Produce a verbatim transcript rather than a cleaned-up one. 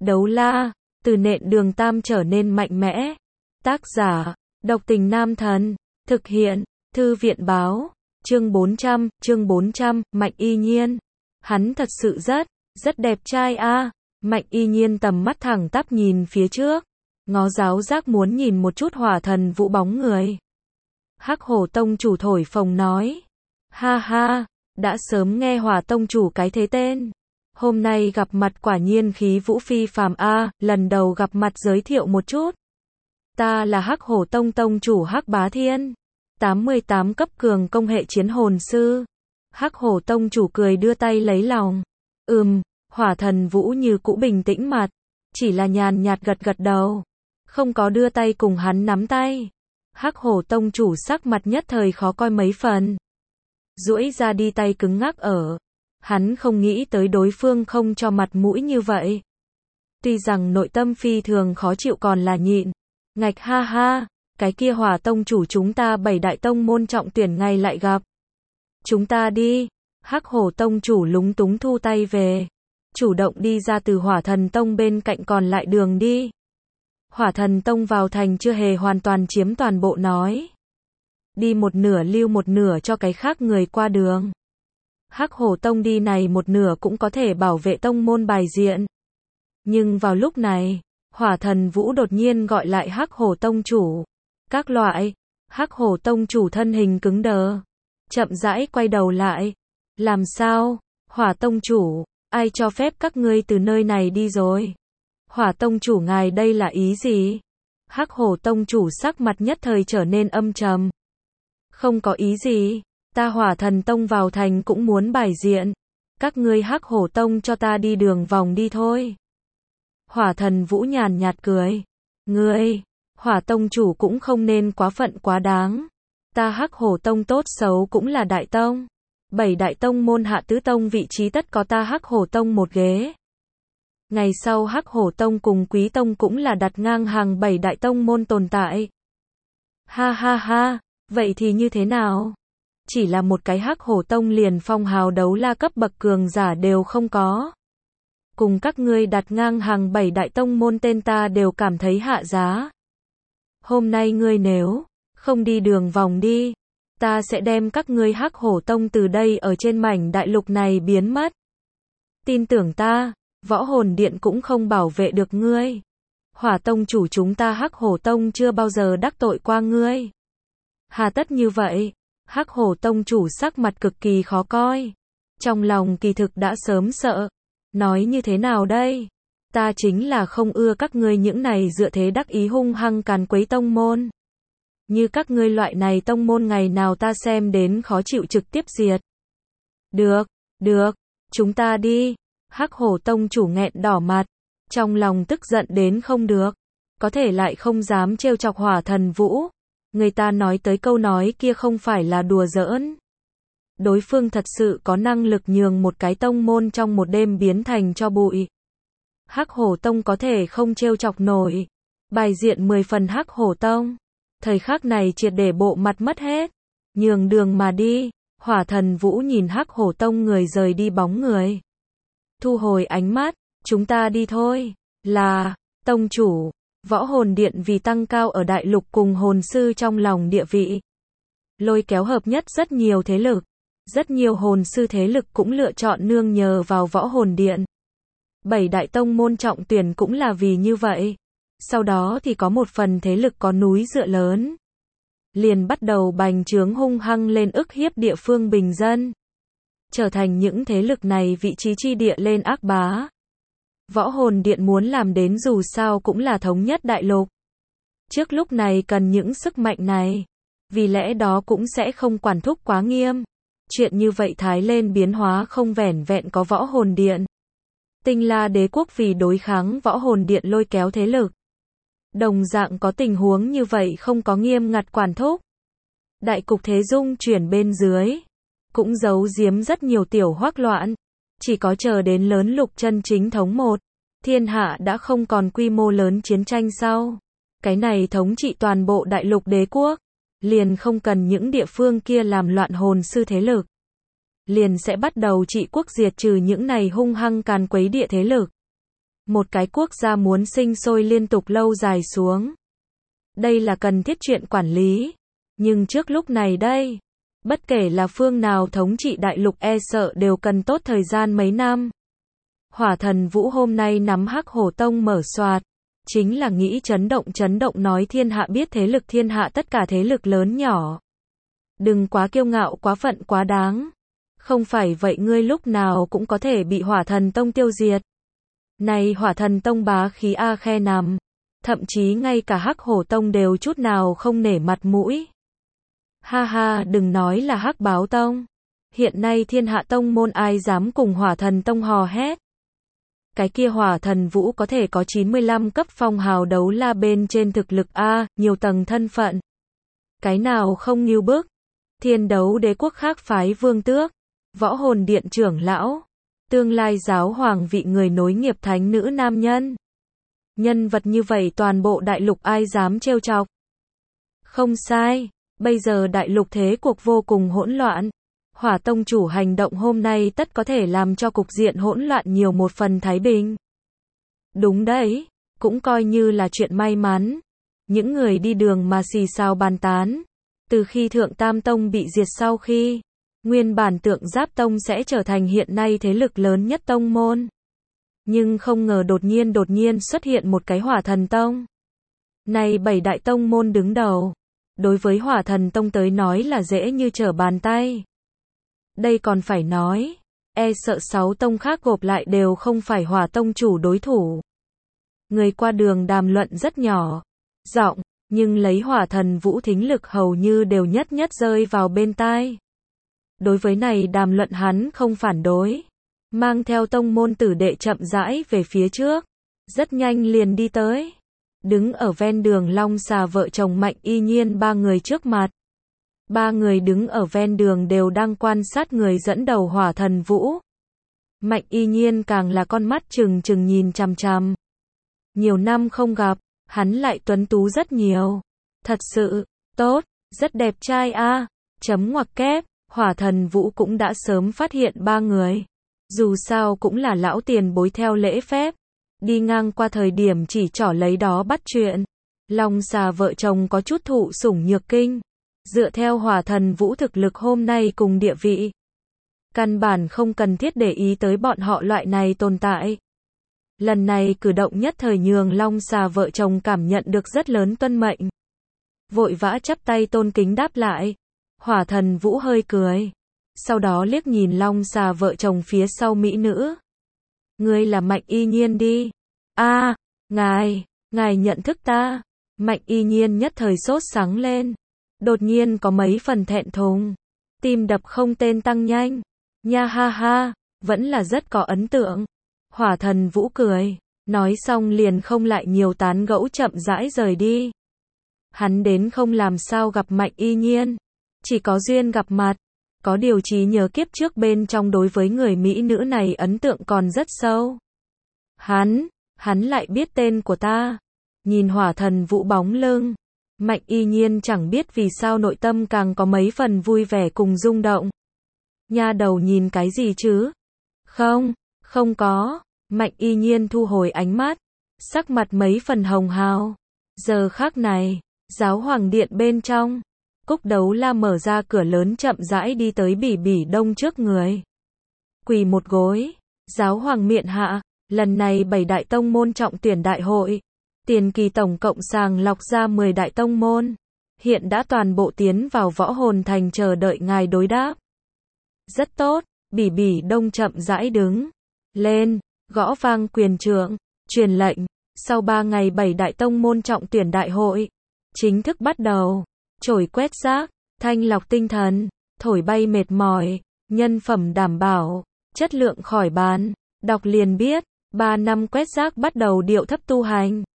Đấu la, từ nện đường tam trở nên mạnh mẽ. Tác giả, độc tình nam thần. Thực hiện, thư viện báo. Chương bốn trăm, chương bốn trăm, Mạnh Y Nhiên. Hắn thật sự rất, rất đẹp trai a. À. Mạnh Y Nhiên tầm mắt thẳng tắp nhìn phía trước. Ngó giáo giác muốn nhìn một chút hỏa thần vũ bóng người. Hắc Hổ Tông chủ thổi phồng nói. Ha ha, đã sớm nghe Hỏa Tông chủ cái thế tên. Hôm nay gặp mặt quả nhiên khí vũ phi phàm a, à, lần đầu gặp mặt giới thiệu một chút. Ta là Hắc Hổ Tông Tông chủ Hắc Bá Thiên, tám mươi tám cấp cường công hệ chiến hồn sư. Hắc Hổ Tông chủ cười đưa tay lấy lòng. Ừm, Hỏa thần vũ như cũ bình tĩnh mặt, chỉ là nhàn nhạt gật gật đầu, không có đưa tay cùng hắn nắm tay. Hắc Hổ Tông chủ sắc mặt nhất thời khó coi mấy phần. Duỗi ra đi tay cứng ngắc ở. Hắn không nghĩ tới đối phương không cho mặt mũi như vậy. Tuy rằng nội tâm phi thường khó chịu còn là nhịn. Ngạch ha ha, cái kia Hỏa Tông chủ chúng ta bảy đại tông môn trọng tuyển ngày lại gặp. Chúng ta đi. Hắc Hổ Tông chủ lúng túng thu tay về. Chủ động đi ra từ Hỏa Thần Tông bên cạnh còn lại đường đi. Hỏa Thần Tông vào thành chưa hề hoàn toàn chiếm toàn bộ nói. Đi một nửa lưu một nửa cho cái khác người qua đường. Hắc Hổ Tông đi này một nửa cũng có thể bảo vệ tông môn bài diện. Nhưng vào lúc này, Hỏa Thần Vũ đột nhiên gọi lại Hắc Hổ Tông chủ. Các loại, Hắc Hổ Tông chủ thân hình cứng đờ. Chậm rãi quay đầu lại. Làm sao? Hỏa Tông chủ, ai cho phép các ngươi từ nơi này đi rồi? Hỏa Tông chủ ngài đây là ý gì? Hắc Hổ Tông chủ sắc mặt nhất thời trở nên âm trầm. Không có ý gì, ta Hỏa Thần Tông vào thành cũng muốn bài diện. Các ngươi Hắc Hổ Tông cho ta đi đường vòng đi thôi. Hỏa Thần Vũ nhàn nhạt cười. Ngươi, Hỏa Tông chủ cũng không nên quá phận quá đáng. Ta Hắc Hổ Tông tốt xấu cũng là đại tông. Bảy đại tông môn hạ tứ tông vị trí tất có ta Hắc Hổ Tông một ghế. Ngày sau Hắc Hổ Tông cùng Quý Tông cũng là đặt ngang hàng bảy đại tông môn tồn tại. Ha ha ha, vậy thì như thế nào? Chỉ là một cái Hắc Hổ Tông liền phong hào đấu la cấp bậc cường giả đều không có. Cùng các ngươi đặt ngang hàng bảy đại tông môn tên ta đều cảm thấy hạ giá. Hôm nay ngươi nếu không đi đường vòng đi, ta sẽ đem các ngươi Hắc Hổ Tông từ đây ở trên mảnh đại lục này biến mất. Tin tưởng ta, Võ Hồn Điện cũng không bảo vệ được ngươi. Hỏa Tông chủ chúng ta Hắc Hổ Tông chưa bao giờ đắc tội qua ngươi. Hà tất như vậy? Hắc Hổ Tông chủ sắc mặt cực kỳ khó coi. Trong lòng kỳ thực đã sớm sợ. Nói như thế nào đây? Ta chính là không ưa các ngươi những này dựa thế đắc ý hung hăng càn quấy tông môn. Như các ngươi loại này tông môn ngày nào ta xem đến khó chịu trực tiếp diệt. Được, được, chúng ta đi. Hắc Hổ Tông chủ nghẹn đỏ mặt, trong lòng tức giận đến không được, có thể lại không dám trêu chọc Hỏa Thần Vũ. Người ta nói tới câu nói kia không phải là đùa giỡn. Đối phương thật sự có năng lực nhường một cái tông môn trong một đêm biến thành tro bụi. Hắc Hổ Tông có thể không trêu chọc nổi. Bài diện mười phần Hắc Hổ Tông. Thời khắc này triệt để bộ mặt mất hết. Nhường đường mà đi. Hỏa Thần Vũ nhìn Hắc Hổ Tông người rời đi bóng người. Thu hồi ánh mắt, chúng ta đi thôi. Là, Tông chủ, Võ Hồn Điện vì tăng cao ở đại lục cùng hồn sư trong lòng địa vị. Lôi kéo hợp nhất rất nhiều thế lực. Rất nhiều hồn sư thế lực cũng lựa chọn nương nhờ vào Võ Hồn Điện. Bảy đại tông môn trọng tuyển cũng là vì như vậy. Sau đó thì có một phần thế lực có núi dựa lớn. Liền bắt đầu bành trướng hung hăng lên ức hiếp địa phương bình dân. Trở thành những thế lực này vị trí chi địa lên ác bá. Võ Hồn Điện muốn làm đến dù sao cũng là thống nhất đại lục. Trước lúc này cần những sức mạnh này. Vì lẽ đó cũng sẽ không quản thúc quá nghiêm. Chuyện như vậy thái lên biến hóa không vẻn vẹn có Võ Hồn Điện. Tinh La Đế quốc vì đối kháng Võ Hồn Điện lôi kéo thế lực. Đồng dạng có tình huống như vậy không có nghiêm ngặt quản thúc. Đại cục thế dung chuyển bên dưới. Cũng giấu giếm rất nhiều tiểu hoắc loạn. Chỉ có chờ đến lớn lục chân chính thống một. Thiên hạ đã không còn quy mô lớn chiến tranh sau. Cái này thống trị toàn bộ đại lục đế quốc. Liền không cần những địa phương kia làm loạn hồn sư thế lực. Liền sẽ bắt đầu trị quốc diệt trừ những này hung hăng càn quấy địa thế lực. Một cái quốc gia muốn sinh sôi liên tục lâu dài xuống. Đây là cần thiết chuyện quản lý. Nhưng trước lúc này đây, bất kể là phương nào thống trị đại lục e sợ đều cần tốt thời gian mấy năm. Hỏa Thần Vũ hôm nay nắm Hắc Hổ Tông mở soạt, chính là nghĩ chấn động chấn động nói thiên hạ biết thế lực thiên hạ tất cả thế lực lớn nhỏ. Đừng quá kiêu ngạo quá phận quá đáng. Không phải vậy ngươi lúc nào cũng có thể bị Hỏa Thần Tông tiêu diệt. Này Hỏa Thần Tông bá khí a khe nằm. Thậm chí ngay cả Hắc Hổ Tông đều chút nào không nể mặt mũi. Ha ha, đừng nói là Hắc Báo Tông. Hiện nay thiên hạ tông môn ai dám cùng Hỏa Thần Tông hò hét. Cái kia Hỏa Thần Vũ có thể có chín mươi lăm cấp phong hào đấu la bên trên thực lực A, nhiều tầng thân phận. Cái nào không như bước. Thiên đấu đế quốc khác phái vương tước, võ hồn điện trưởng lão, tương lai giáo hoàng vị người nối nghiệp thánh nữ nam nhân. Nhân vật như vậy toàn bộ đại lục ai dám trêu chọc. Không sai, bây giờ đại lục thế cuộc vô cùng hỗn loạn. Hỏa tông chủ hành động hôm nay tất có thể làm cho cục diện hỗn loạn nhiều một phần thái bình. Đúng đấy, cũng coi như là chuyện may mắn. Những người đi đường mà xì xào bàn tán. Từ khi Thượng Tam Tông bị diệt sau khi, nguyên bản Tượng Giáp Tông sẽ trở thành hiện nay thế lực lớn nhất tông môn. Nhưng không ngờ đột nhiên đột nhiên xuất hiện một cái Hỏa Thần Tông. Này bảy đại tông môn đứng đầu. Đối với Hỏa Thần Tông tới nói là dễ như trở bàn tay. Đây còn phải nói, e sợ sáu tông khác gộp lại đều không phải Hỏa Tông chủ đối thủ. Người qua đường đàm luận rất nhỏ, giọng, nhưng lấy Hỏa Thần Vũ thính lực hầu như đều nhất nhất rơi vào bên tai. Đối với này đàm luận hắn không phản đối, mang theo tông môn tử đệ chậm rãi về phía trước, rất nhanh liền đi tới. Đứng ở ven đường Long Xà vợ chồng Mạnh Y Nhiên ba người trước mặt. Ba người đứng ở ven đường đều đang quan sát người dẫn đầu Hỏa Thần Vũ. Mạnh Y Nhiên càng là con mắt trừng trừng nhìn chằm chằm. Nhiều năm không gặp, hắn lại tuấn tú rất nhiều. Thật sự, tốt, rất đẹp trai a. Chấm ngoặc kép, Hỏa Thần Vũ cũng đã sớm phát hiện ba người. Dù sao cũng là lão tiền bối theo lễ phép. Đi ngang qua thời điểm chỉ trỏ lấy đó bắt chuyện. Long Xà vợ chồng có chút thụ sủng nhược kinh. Dựa theo Hỏa Thần Vũ thực lực hôm nay cùng địa vị, căn bản không cần thiết để ý tới bọn họ loại này tồn tại. Lần này cử động nhất thời nhường Long Xà vợ chồng cảm nhận được rất lớn tuân mệnh. Vội vã chắp tay tôn kính đáp lại. Hỏa Thần Vũ hơi cười. Sau đó liếc nhìn Long Xà vợ chồng phía sau mỹ nữ. Ngươi là Mạnh Y Nhiên đi. A, à, ngài, ngài nhận thức ta. Mạnh Y Nhiên nhất thời sốt sáng lên. Đột nhiên có mấy phần thẹn thùng. Tim đập không tên tăng nhanh. Nha ha ha, vẫn là rất có ấn tượng. Hỏa Thần Vũ cười. Nói xong liền không lại nhiều tán gẫu chậm rãi rời đi. Hắn đến không làm sao gặp Mạnh Y Nhiên. Chỉ có duyên gặp mặt. Có điều trí nhớ kiếp trước bên trong đối với người mỹ nữ này ấn tượng còn rất sâu. Hắn, hắn lại biết tên của ta. Nhìn Hỏa Thần Vũ bóng lưng. Mạnh Y Nhiên chẳng biết vì sao nội tâm càng có mấy phần vui vẻ cùng rung động. Nha đầu nhìn cái gì chứ? Không, không có. Mạnh Y Nhiên thu hồi ánh mắt. Sắc mặt mấy phần hồng hào. Giờ khắc này, giáo hoàng điện bên trong. Cúc Đấu La mở ra cửa lớn chậm rãi đi tới Bỉ Bỉ Đông trước người. Quỳ một gối. Giáo hoàng miện hạ. Lần này bảy đại tông môn trọng tuyển đại hội. Tiền kỳ tổng cộng sàng lọc ra mười đại tông môn. Hiện đã toàn bộ tiến vào Võ Hồn Thành chờ đợi ngài đối đáp. Rất tốt, Bỉ Bỉ Đông chậm rãi đứng. Lên, gõ vang quyền trượng, truyền lệnh. Sau ba ngày bảy đại tông môn trọng tuyển đại hội. Chính thức bắt đầu. Chổi quét rác, thanh lọc tinh thần, thổi bay mệt mỏi, nhân phẩm đảm bảo, chất lượng khỏi bàn. Đọc liền biết, ba năm quét rác bắt đầu điệu thấp tu hành.